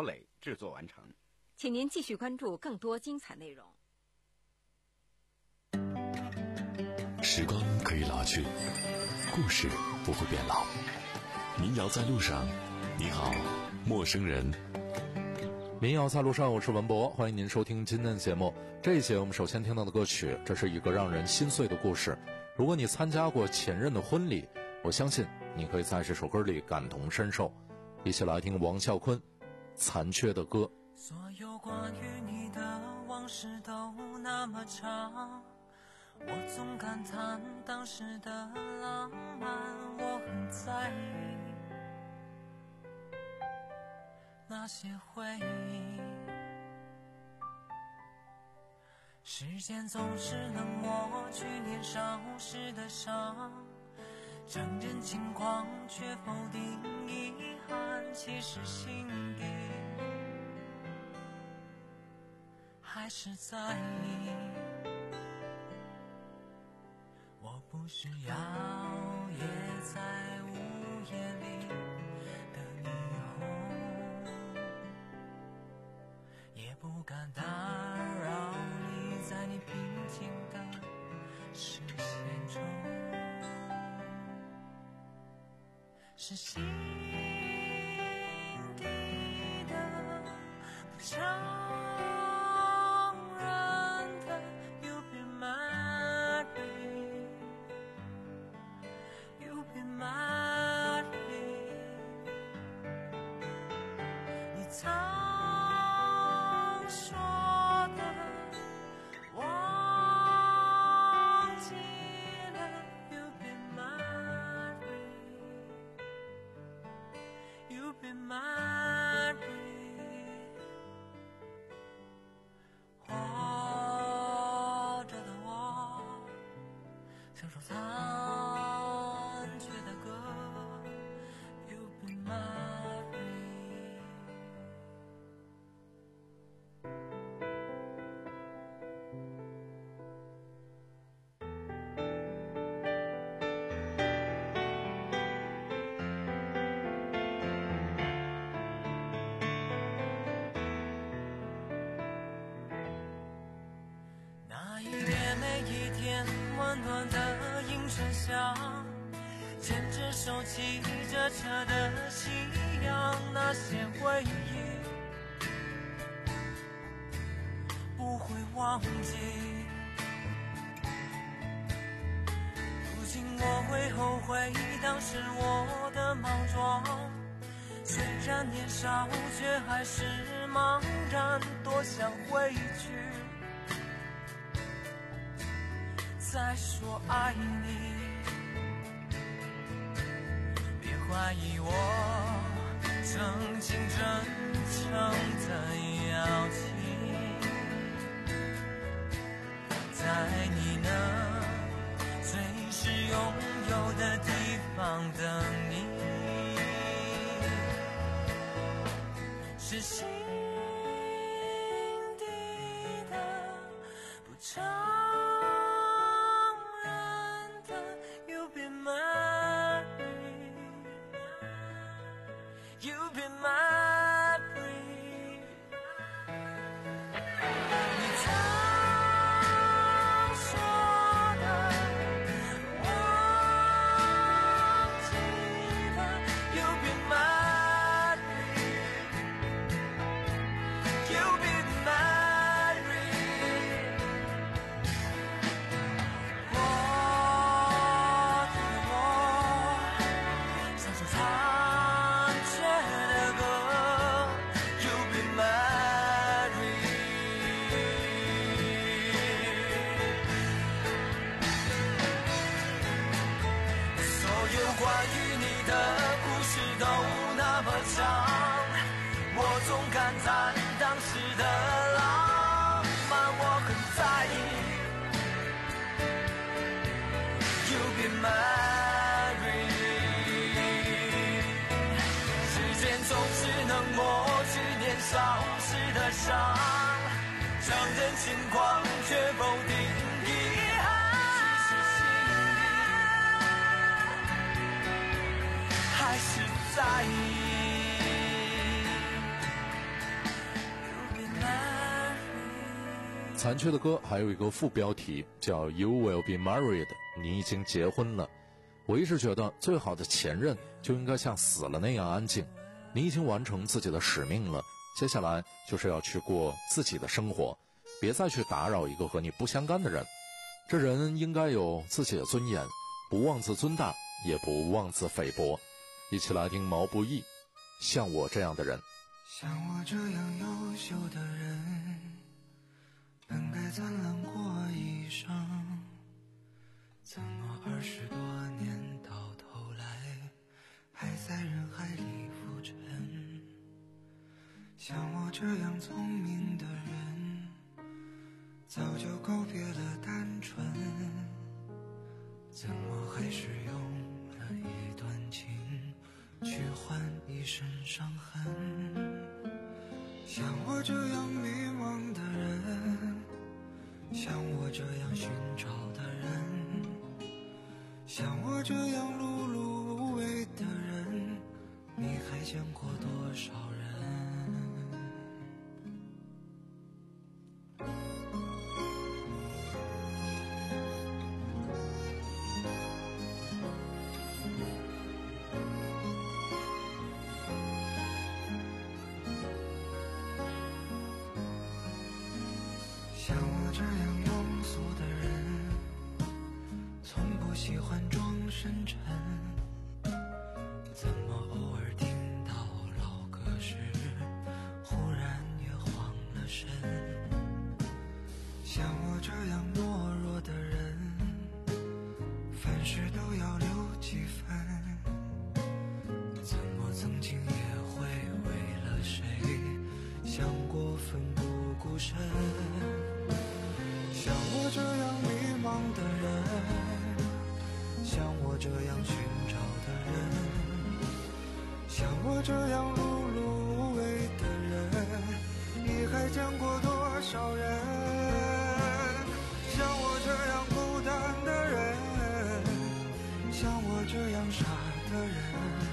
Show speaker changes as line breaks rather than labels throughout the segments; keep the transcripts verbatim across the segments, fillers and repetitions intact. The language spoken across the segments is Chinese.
小磊制作完成。
请您继续关注更多精彩内容。
时光可以老去，故事不会变老。民谣在路上，你好，陌生人。
民谣在路上，我是文博，欢迎您收听今天的节目。这一节我们首先听到的歌曲，这是一个让人心碎的故事。如果你参加过前任的婚礼，我相信你可以在这首歌里感同身受。一起来听王啸坤《残缺的歌》。
所有关于你的往事都那么长，我总感叹当时的浪漫，我很在意那些回忆。时间总是能抹去年少时的伤，承认情况却否定遗憾，其实心底还是在意。我不需要夜在午夜里的霓虹，也不敢打扰你在你平静的视线中，是心底的不常温暖的映衬下，牵着手骑着车的夕阳，那些回忆不会忘记。如今我会后悔当时我的莽撞，虽然年少却还是茫然，多想回去再说爱你。别怀疑我曾经真诚的邀请，在你能随时拥有的地方等你，是心底的不常我总感叹当时的浪漫，我很在意。You've been married， 时间总是能抹去年少时的伤，承认情况却否定遗憾，其实心里还是在意。
残缺的歌还有一个副标题叫 You will be married， 你已经结婚了。我一直觉得最好的前任就应该像死了那样安静，你已经完成自己的使命了，接下来就是要去过自己的生活，别再去打扰一个和你不相干的人。这人应该有自己的尊严，不妄自尊大，也不妄自菲薄。一起来听毛不易，像我这样的人。
像我这样优秀的人，本该灿烂过一生，怎么二十多年到头来还在人海里浮沉？像我这样聪明的人，早就告别了单纯，怎么还是用了一段情去换一身伤痕？像我这样迷茫的人，像我这样寻找的人，像我这样碌碌无为的人，你还见过多少人？像我这样庸俗的人，从不喜欢装深沉，怎么偶尔听到老歌时忽然也慌了神？像我这样懦弱的人，凡事都要留几分，怎么曾经也会为了谁想过奋不顾身？像我这样迷茫的人，像我这样寻找的人，像我这样碌碌无为的人，你还见过多少人？像我这样孤单的人，像我这样傻的人，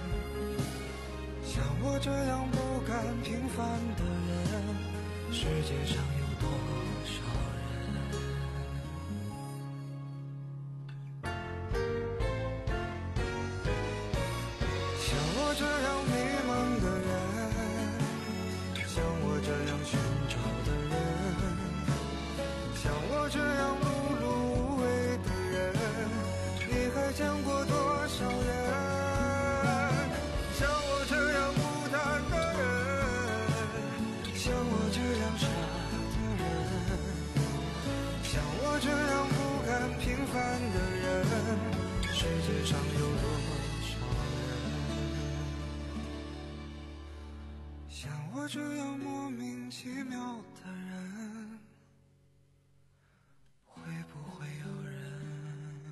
像我这样不甘平凡的人，世界上有多少人？像我这样迷茫的人，像我这样寻找的人，像我这样碌碌无为的人，你还见过多少人？像我这样孤单的人，像我这样傻的人，像我这样不甘平凡的人，世界上有多少人？像我这样莫名其妙的人，会不会有人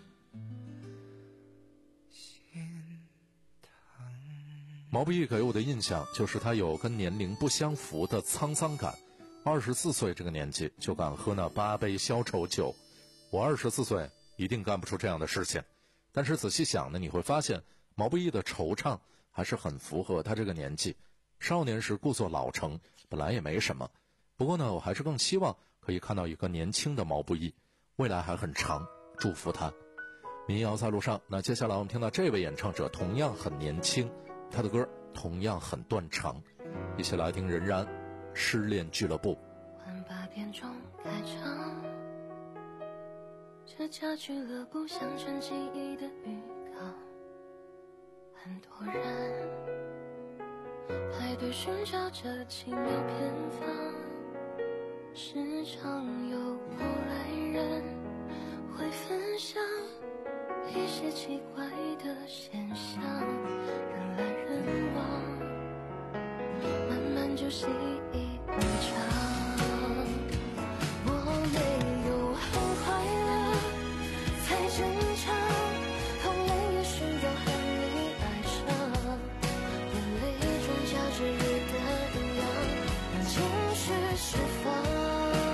心疼？
毛不易给我的印象就是他有跟年龄不相符的沧桑感。二十四岁这个年纪就敢喝那八杯消愁酒，我二十四岁一定干不出这样的事情。但是仔细想呢，你会发现毛不易的惆怅还是很符合他这个年纪。少年时故作老成本来也没什么，不过呢，我还是更希望可以看到一个年轻的毛不易，未来还很长，祝福他。民谣在路上，那接下来我们听到这位演唱者同样很年轻，他的歌同样很断肠，一起来听任然失恋俱乐部。
晚八点钟开场，这家俱乐部像成记忆的预告，很多人排队寻找着奇妙偏方，时常有过来人会分享一些奇怪的现象，人来人往，慢慢就习以为常。我没有很快乐才正常，痛泪也需要含泪哀伤，眼泪中交织雨的营养，让情绪释放。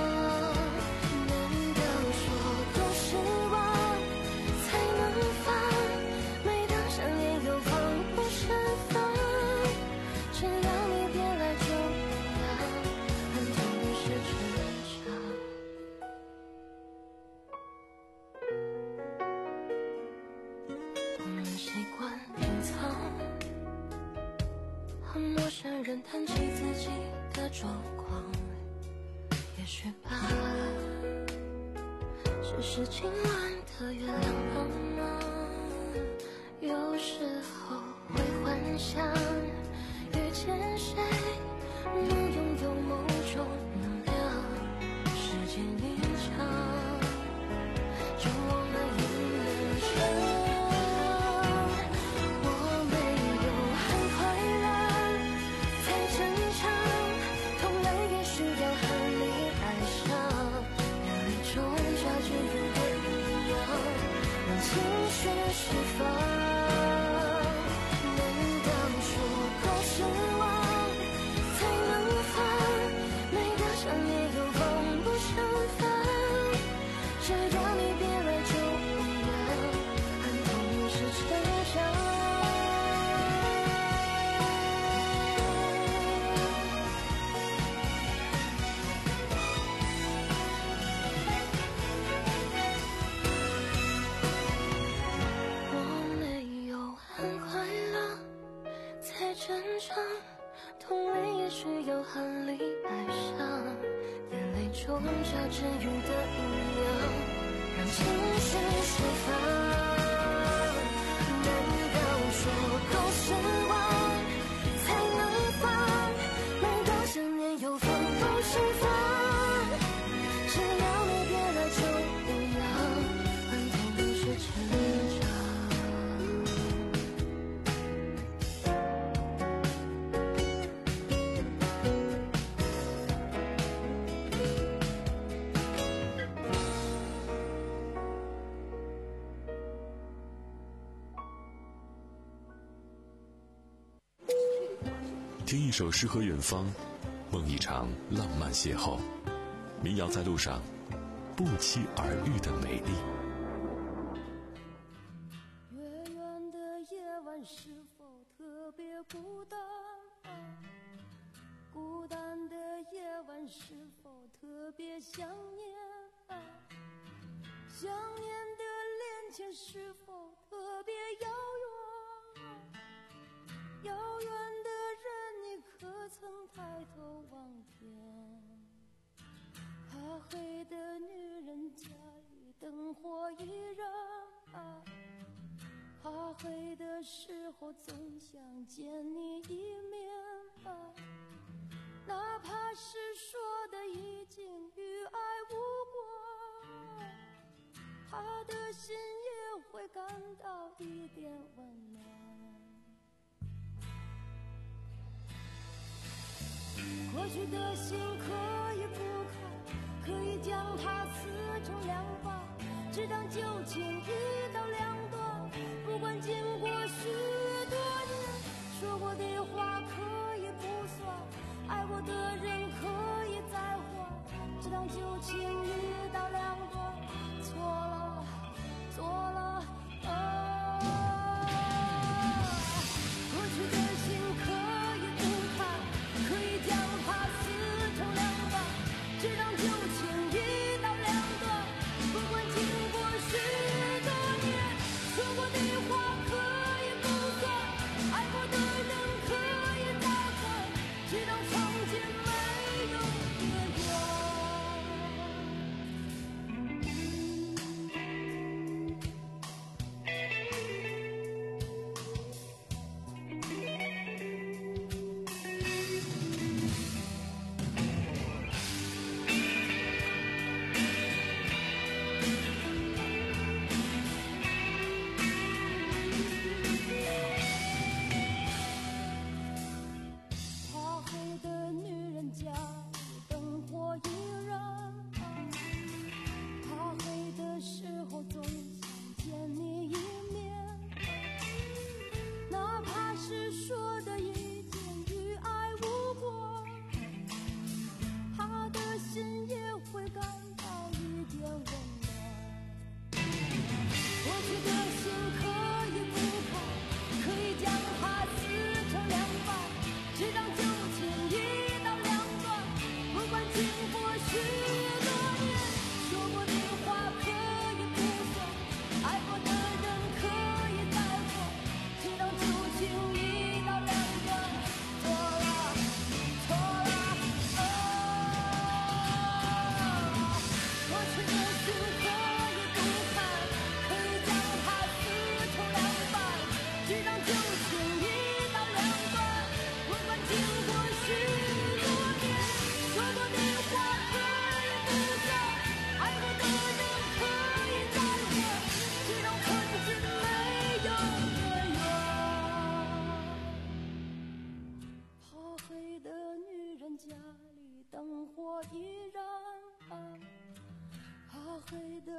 难道说多失望才能放？每当想念又防不胜防，只要你别来就好。 人谈起自己的状况，也许吧，只是今晚的月亮帮忙。有时候会幻想，遇见谁能拥有某种能量，时间一长，就忘了一人生。同类也需要含泪爱上，眼泪中夹着雨的营养，让情绪释放。难道说够失望才能放？每当想念又放不释放，只要你别来就一样，很痛不是成长。
听一首诗和远方，梦一场浪漫邂逅。民谣在路上，不期而遇的美丽。
月圆的夜晚是否特别孤单？孤单的夜晚是否特别想念？想念的恋情是否特别遥远？遥远的人，你可曾抬头望天？怕黑的女人家里灯火依然，怕黑的时候总想见你一面，哪怕是说的已经与爱无关，他的心也会感到一点温暖。过去的心可以不看，可以将它撕成两半，只当旧情一刀两断。不管经过许多年，说过的话可以不算，爱过的人可以再还，只当旧情一刀两断。错了，错了，啊！过去的心可以不看，可以将它撕成两半，只当旧情一刀两断。不管经过许多年，说过的话可以不算，爱过的人可以再还，只当从前没有的缘。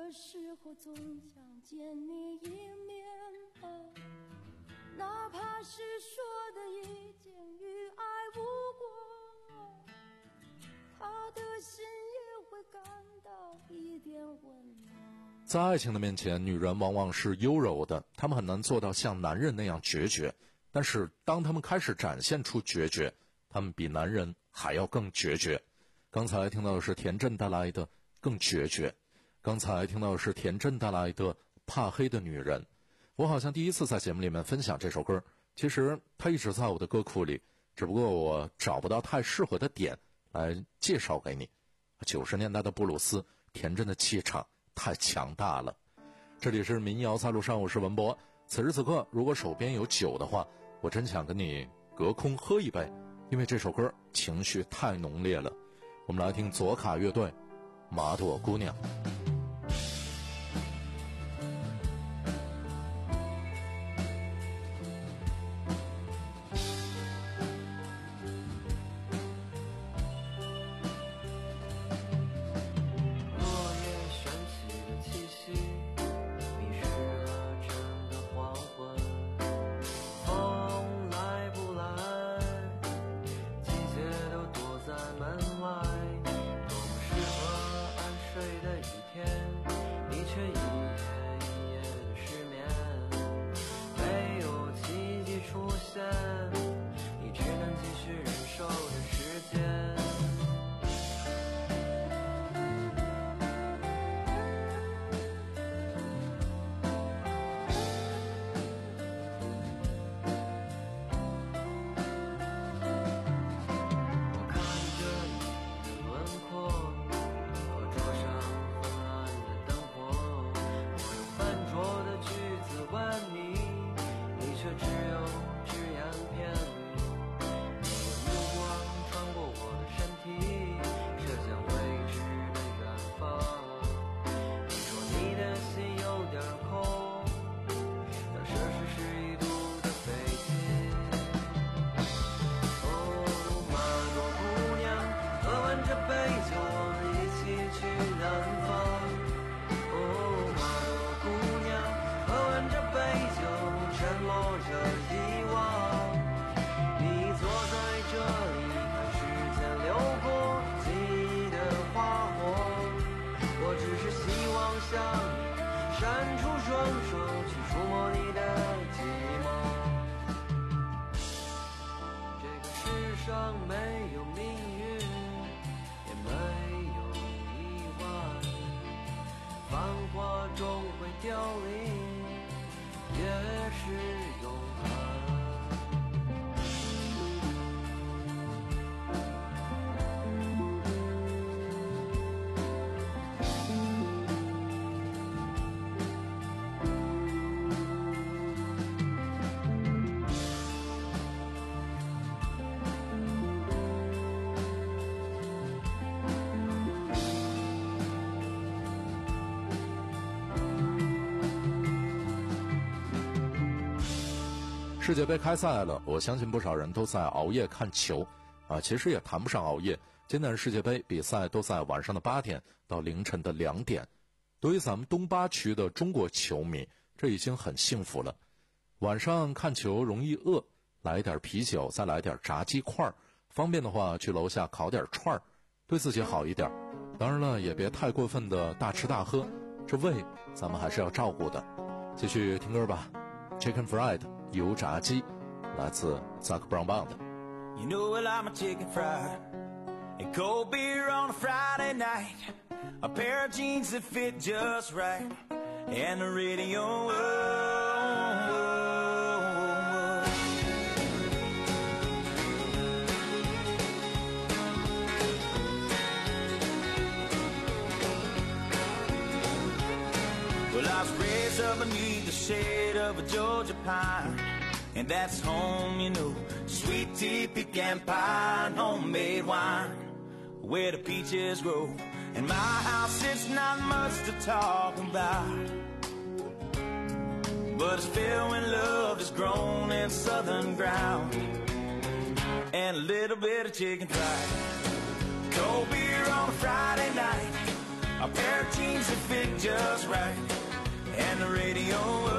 的时候总想见你一面啊，哪怕是说的一件与爱无关，他的心也会感到一点温暖。
在爱情的面前，女人往往是优柔的，她们很难做到像男人那样决绝，但是当她们开始展现出决绝，她们比男人还要更决绝。刚才听到的是田震带来的更决绝，刚才听到的是田震带来的怕黑的女人。我好像第一次在节目里面分享这首歌，其实它一直在我的歌库里，只不过我找不到太适合的点来介绍给你。九十年代的布鲁斯，田震的气场太强大了。这里是民谣在路上，我是文博。此时此刻，如果手边有酒的话，我真想跟你隔空喝一杯，因为这首歌情绪太浓烈了。我们来听左卡乐队《马朵姑娘》。世界杯开赛了，我相信不少人都在熬夜看球啊，其实也谈不上熬夜。今年世界杯比赛都在晚上的八点到凌晨的两点。对于咱们东八区的中国球迷，这已经很幸福了。晚上看球容易饿，来一点啤酒，再来点炸鸡块，方便的话去楼下烤点串儿，对自己好一点。当然了，也别太过分的大吃大喝，这胃咱们还是要照顾的。继续听歌吧。Chicken Fried 油炸鸡，来自 Zac Brown Band。
You know well I'm a chicken fried, a cold beer on a Friday night, a pair of jeans that fit just right, and the radio. Oh, oh, oh. Well, I was raised up beneath the shade of a Georgia pine, and that's home, you know, sweet tea, pecan pie, and homemade wine, where the peaches grow. And my house, it's not much to talk about, but it's filled when love is grown in southern ground, and a little bit of chicken fried. Cold beer on a Friday night, a pair of jeans that fit just right, and the radio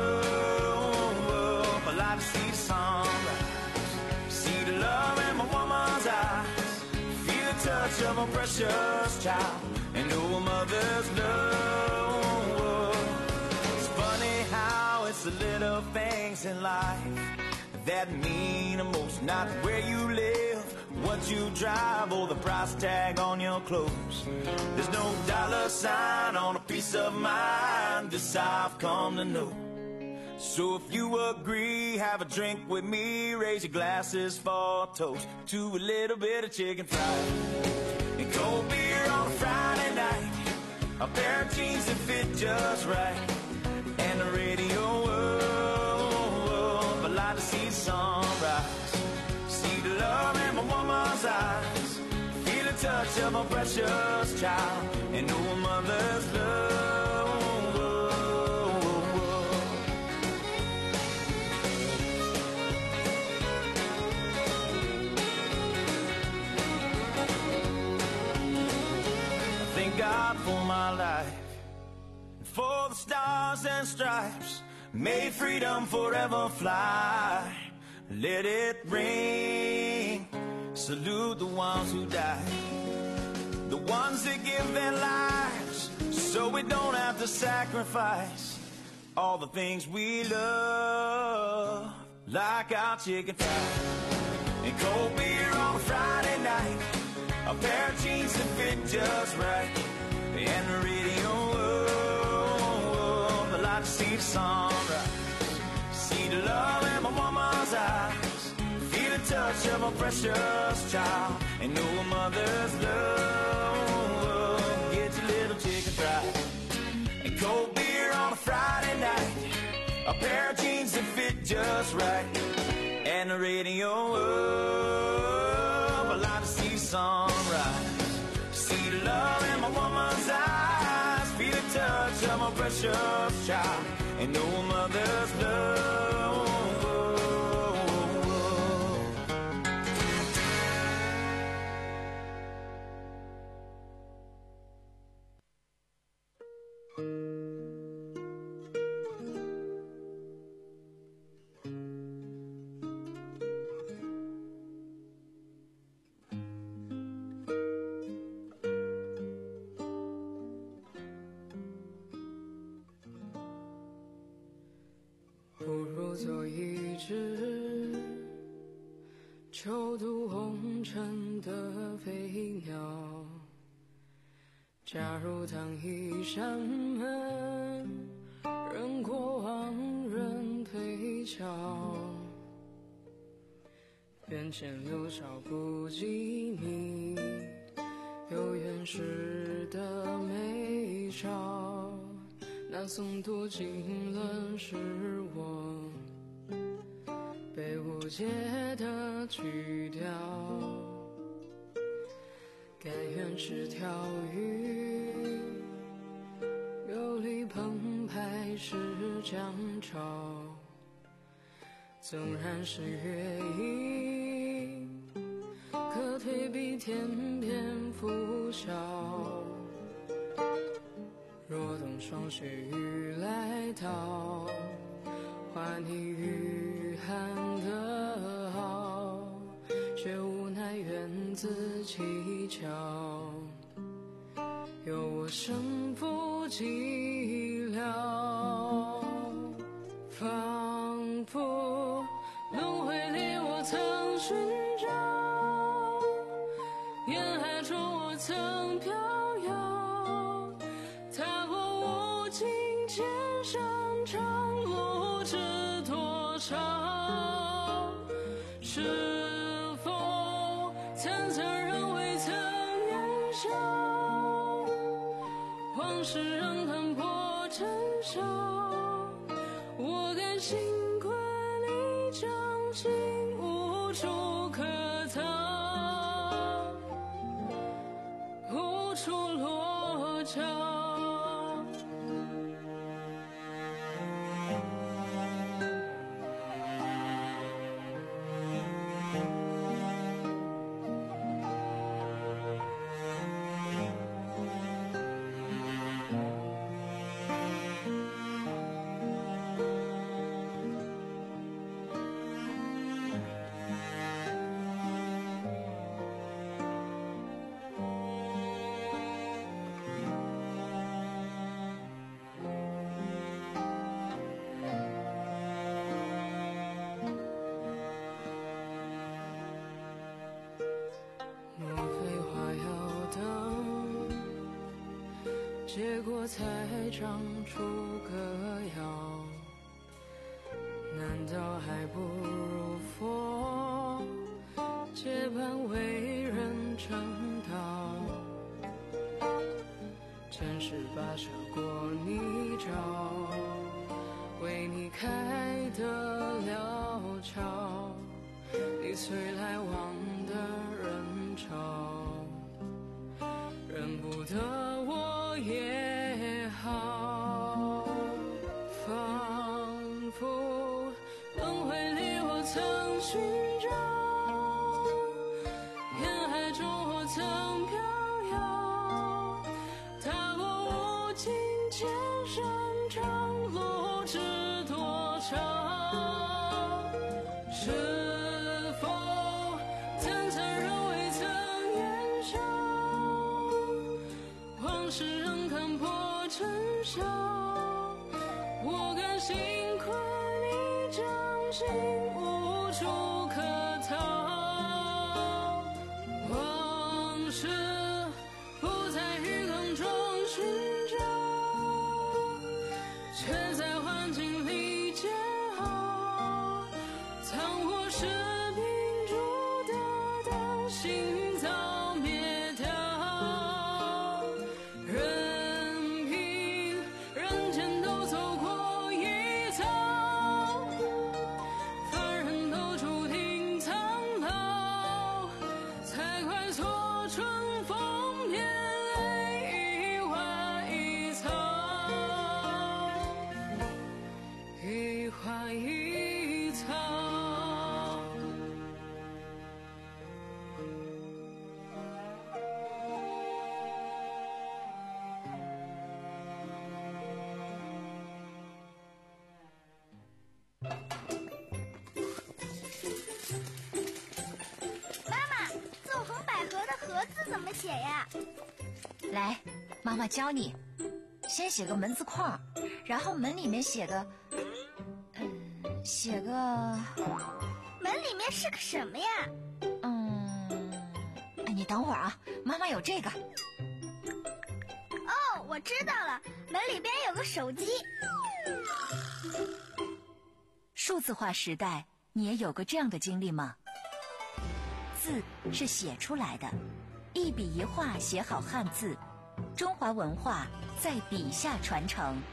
up. I like to see the sunrise, see the love in my woman's eyes, feel the touch of a precious child, and know a mother's love. It's funny how it's the little things in life that mean the most, not where you live, what you drive, or the price tag on your clothes. There's no dollar sign on a piece of mind, this I've come to know. So if you agree, have a drink with me, raise your glasses for a toast to a little bit of chicken fried and cold beer on a Friday night, a pair of jeans that fit just right, and the radio up. I like to see the sunrise, see the love in my woman's eyes, feel the touch of a precious child, and know a mother's love. Thank God for my life, for the stars and stripes, may freedom forever fly. Let it ring, salute the ones who died, the ones that give their lives so we don't have to sacrifice all the things we love, like our chicken fried and cold beer on a Friday night, a pair of jeans that fit just right, and the radio up. I like to see the sunrise, see the love in my woman's eyes, feel the touch of a precious child, and know a mother's love. Get your little chicken fried and cold beer on a Friday night, a pair of jeans that fit just right, and the radio up. I like to see the sunrise, see the love in my woman's eyes, feel the touch of my precious child, and know a mother's love.
不如做一只囚渡红尘的飞鸟，假如当一扇门，任过往人推敲，眼前留少不及你有缘时的美照，那诵读经纶是我被误解的曲调，甘愿是条鱼，游离澎湃是江潮，纵然是月影，可退避天边拂晓。若冬霜雪雨来到，画你御寒的好，却无奈缘自蹊跷，有我身不寂寥，仿佛轮回里我曾寻找，沿海中我曾飘摇，踏过无尽千山长路知多少，是否惨惨人未曾年少，往事仍看破尘嚣，我甘心归你将尽无处可逃，无处落脚。 结果才长出个腰，难道还不如佛结伴为人称道？真是跋涉过泥沼，为你开得了桥，你随来往的人潮，认不得我也好。仿佛轮回里我曾寻找，人海中我曾飘摇，踏过无尽千山长路知多少？是否曾残忍未曾言笑？往事仍看破尘嚣，我甘心困你掌心，无处可逃。往事不在于坑中寻找，却在幻境里煎熬。藏我是秉烛的灯，心早灭掉。任凭人间都走过一遭，凡人都注定苍老。才快错春风灭泪，一花一草，一花一草。
妈妈，纵横捭阖的阖字怎么写呀？
来，妈妈教你，先写个门字框，然后门里面写个，嗯，写个，
门里面是个什么呀？
嗯，哎，你等会儿啊，妈妈有这个。
哦，我知道了，门里边有个手机。
数字化时代，你也有过这样的经历吗？字是写出来的，一笔一画写好汉字，中华文化在笔下传承。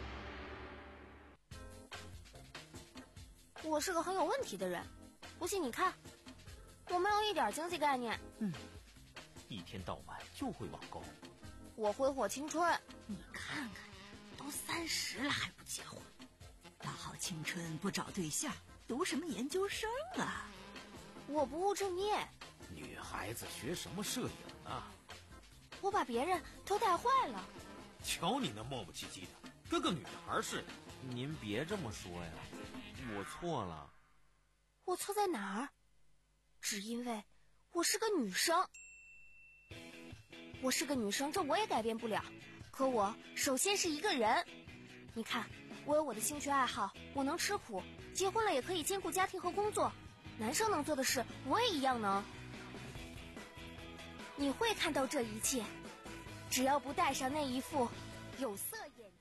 我是个很有问题的人，不信你看，我没有一点经济概念。
嗯，一天到晚就会网购。
我挥霍青春。
你看看，都三十了还不结婚，大好青春不找对象，读什么研究生啊？
我不务正业。
女孩子学什么摄影啊？
我把别人都带坏了。
瞧你那磨磨唧唧的，跟个女孩似的。
您别这么说呀，我错了。
我错在哪儿？只因为我是个女生。我是个女生，这我也改变不了。可我首先是一个人。你看，我有我的兴趣爱好，我能吃苦，结婚了也可以兼顾家庭和工作。男生能做的事，我也一样能。你会看到这一切，只要不戴上那一副有色眼镜。